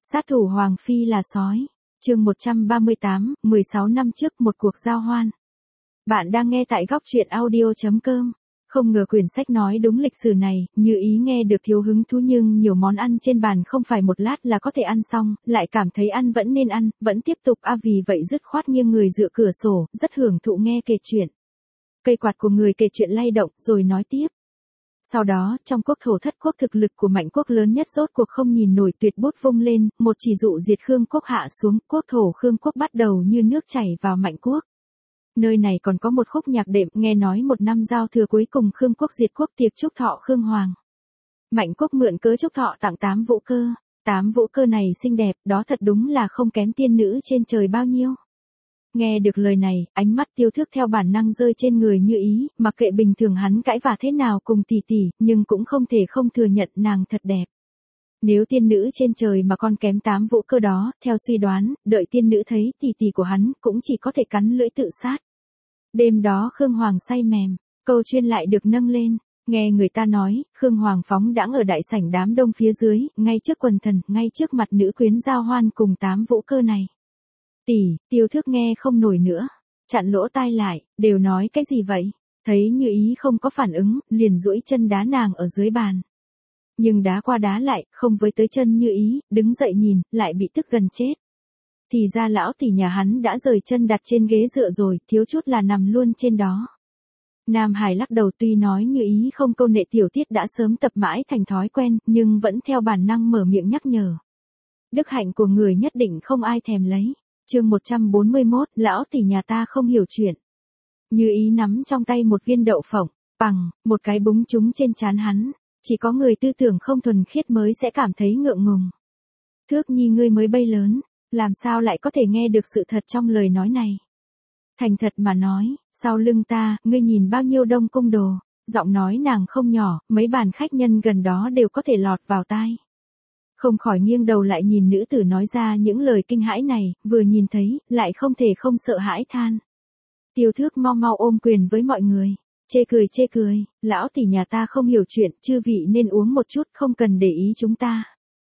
Sát thủ Hoàng Phi là sói. Chương 138, 16 năm trước một cuộc giao hoan. Bạn đang nghe tại góc truyện audio.com. Không ngờ quyển sách nói đúng lịch sử này, Như Ý nghe được thiếu hứng thú nhưng nhiều món ăn trên bàn không phải một lát là có thể ăn xong, lại cảm thấy ăn vẫn nên ăn, vẫn tiếp tục vì vậy dứt khoát nghiêng người dựa cửa sổ, rất hưởng thụ nghe kể chuyện. Cây quạt của người kể chuyện lay động rồi nói tiếp. Sau đó, trong quốc thổ thất quốc thực lực của Mạnh quốc lớn nhất rốt cuộc không nhìn nổi tuyệt bút vung lên, một chỉ dụ diệt Khương quốc hạ xuống, quốc thổ Khương quốc bắt đầu như nước chảy vào Mạnh quốc. Nơi này còn có một khúc nhạc đệm, nghe nói một năm giao thừa cuối cùng Khương quốc diệt quốc tiệc chúc thọ Khương Hoàng. Mạnh quốc mượn cớ chúc thọ tặng 8 vũ cơ. 8 vũ cơ này xinh đẹp, đó thật đúng là không kém tiên nữ trên trời bao nhiêu. Nghe được lời này, ánh mắt Tiêu Thước theo bản năng rơi trên người Như Ý, mặc kệ bình thường hắn cãi vả thế nào cùng tỷ tỷ, nhưng cũng không thể không thừa nhận nàng thật đẹp. Nếu tiên nữ trên trời mà còn kém 8 vũ cơ đó, theo suy đoán, đợi tiên nữ thấy tỷ tỷ của hắn, cũng chỉ có thể cắn lưỡi tự sát. Đêm đó Khương Hoàng say mềm, câu chuyện lại được nâng lên, nghe người ta nói, Khương Hoàng phóng đãng ở đại sảnh đám đông phía dưới, ngay trước quần thần, ngay trước mặt nữ quyến giao hoan cùng 8 vũ cơ này. Tiêu Thước nghe không nổi nữa, chặn lỗ tai lại, đều nói cái gì vậy? Thấy Như Ý không có phản ứng, liền duỗi chân đá nàng ở dưới bàn. Nhưng đá qua đá lại, không với tới chân Như Ý, đứng dậy nhìn, lại bị tức gần chết. Thì ra lão tỷ nhà hắn đã rời chân đặt trên ghế dựa rồi, thiếu chút là nằm luôn trên đó. Nam Hải lắc đầu, tuy nói Như Ý không câu nệ tiểu tiết đã sớm tập mãi thành thói quen, nhưng vẫn theo bản năng mở miệng nhắc nhở. Đức hạnh của người nhất định không ai thèm lấy. Chương 141, lão tỷ nhà ta không hiểu chuyện. Như Ý nắm trong tay một viên đậu phộng, bằng, một cái búng trúng trên trán hắn, chỉ có người tư tưởng không thuần khiết mới sẽ cảm thấy ngượng ngùng. Thước nhi ngươi mới bay lớn, làm sao lại có thể nghe được sự thật trong lời nói này? Thành thật mà nói, sau lưng ta, ngươi nhìn bao nhiêu đông cung đồ, giọng nói nàng không nhỏ, mấy bàn khách nhân gần đó đều có thể lọt vào tai. Không khỏi nghiêng đầu lại nhìn nữ tử nói ra những lời kinh hãi này, vừa nhìn thấy, lại không thể không sợ hãi than. Tiêu Thước mau mau ôm quyền với mọi người, chê cười, lão tỷ nhà ta không hiểu chuyện, chư vị nên uống một chút, không cần để ý chúng ta.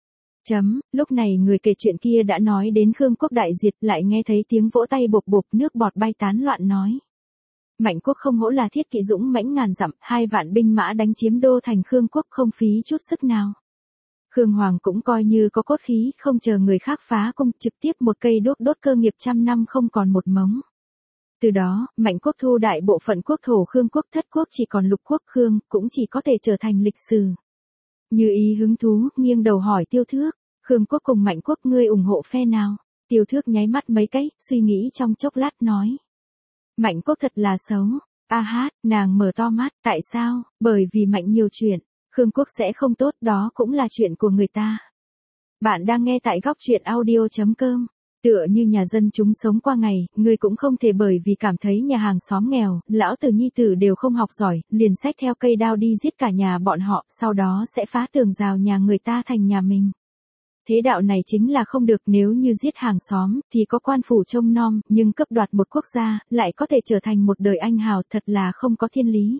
Lúc này người kể chuyện kia đã nói đến Khương quốc đại diệt, lại nghe thấy tiếng vỗ tay bộp bộp, nước bọt bay tán loạn nói. Mạnh quốc không hổ là thiết kỵ dũng mãnh ngàn dặm, 2 vạn binh mã đánh chiếm đô thành Khương quốc không phí chút sức nào. Khương Hoàng cũng coi như có cốt khí, không chờ người khác phá công, trực tiếp một cây đuốc đốt cơ nghiệp trăm năm không còn một mống. Từ đó, Mạnh quốc thu đại bộ phận quốc thổ Khương quốc, thất quốc chỉ còn lục quốc Khương, cũng chỉ có thể trở thành lịch sử. Như Ý hứng thú, nghiêng đầu hỏi Tiêu Thước, Khương quốc cùng Mạnh quốc ngươi ủng hộ phe nào? Tiêu Thước nháy mắt mấy cái, suy nghĩ trong chốc lát nói. Mạnh quốc thật là xấu. Nàng mở to mắt, tại sao? Bởi vì Mạnh nhiều chuyện. Khương quốc sẽ không tốt, đó cũng là chuyện của người ta. Bạn đang nghe tại góc truyện audio.com. Tựa như nhà dân chúng sống qua ngày, người cũng không thể bởi vì cảm thấy nhà hàng xóm nghèo, lão tử nhi tử đều không học giỏi, liền xách theo cây đao đi giết cả nhà bọn họ, sau đó sẽ phá tường rào nhà người ta thành nhà mình. Thế đạo này chính là không được, nếu như giết hàng xóm, thì có quan phủ trông nom, nhưng cướp đoạt một quốc gia, lại có thể trở thành một đời anh hào, thật là không có thiên lý.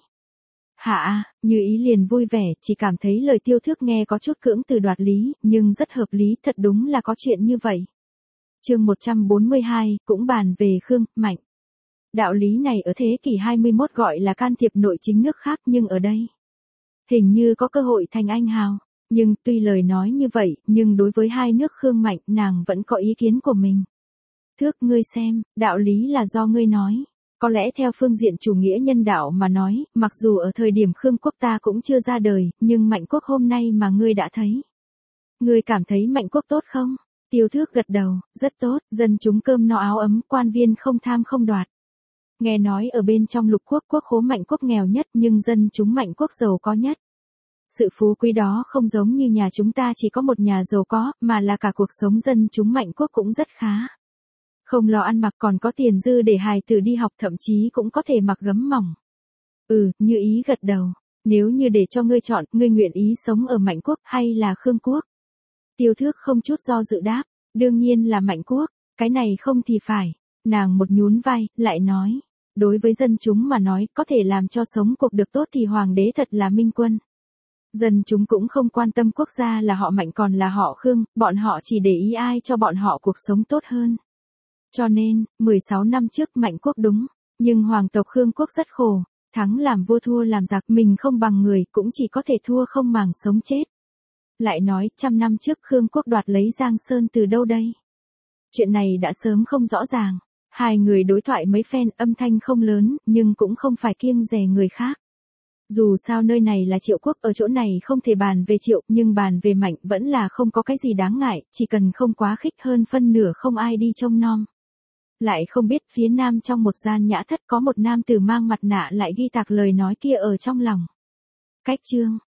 Như Ý liền vui vẻ, chỉ cảm thấy lời Tiêu Thước nghe có chút cưỡng từ đoạt lý, nhưng rất hợp lý, thật đúng là có chuyện như vậy. Chương 142, cũng bàn về Khương, Mạnh. Đạo lý này ở thế kỷ 21 gọi là can thiệp nội chính nước khác, nhưng ở đây, hình như có cơ hội thành anh hào. Nhưng tuy lời nói như vậy, nhưng đối với hai nước Khương Mạnh, nàng vẫn có ý kiến của mình. Thước, ngươi xem, đạo lý là do ngươi nói. Có lẽ theo phương diện chủ nghĩa nhân đạo mà nói, mặc dù ở thời điểm Khương quốc ta cũng chưa ra đời, nhưng Mạnh quốc hôm nay mà ngươi đã thấy. Ngươi cảm thấy Mạnh quốc tốt không? Tiêu Thước gật đầu, rất tốt, dân chúng cơm no áo ấm, quan viên không tham không đoạt. Nghe nói ở bên trong lục quốc, quốc khố Mạnh quốc nghèo nhất nhưng dân chúng Mạnh quốc giàu có nhất. Sự phú quý đó không giống như nhà chúng ta chỉ có một nhà giàu có, mà là cả cuộc sống dân chúng Mạnh quốc cũng rất khá. Không lo ăn mặc, còn có tiền dư để hài tử đi học, thậm chí cũng có thể mặc gấm mỏng. Như Ý gật đầu. Nếu như để cho ngươi chọn, ngươi nguyện ý sống ở Mạnh quốc hay là Khương quốc? Tiêu Thước không chút do dự đáp, đương nhiên là Mạnh quốc, cái này không thì phải. Nàng một nhún vai, lại nói, đối với dân chúng mà nói, có thể làm cho sống cuộc được tốt thì hoàng đế thật là minh quân. Dân chúng cũng không quan tâm quốc gia là họ Mạnh còn là họ Khương, bọn họ chỉ để ý ai cho bọn họ cuộc sống tốt hơn. Cho nên, 16 năm trước Mạnh quốc đúng, nhưng hoàng tộc Khương quốc rất khổ, thắng làm vua thua làm giặc, mình không bằng người cũng chỉ có thể thua không màng sống chết. Lại nói, 100 năm trước Khương quốc đoạt lấy Giang Sơn từ đâu đây? Chuyện này đã sớm không rõ ràng. Hai người đối thoại mấy phen, âm thanh không lớn, nhưng cũng không phải kiêng dè người khác. Dù sao nơi này là Triệu quốc, ở chỗ này không thể bàn về Triệu, nhưng bàn về Mạnh vẫn là không có cái gì đáng ngại, chỉ cần không quá khích, hơn phân nửa không ai đi trông nom. Lại không biết phía nam trong một gian nhã thất có một nam tử mang mặt nạ lại ghi tạc lời nói kia ở trong lòng. Cách chương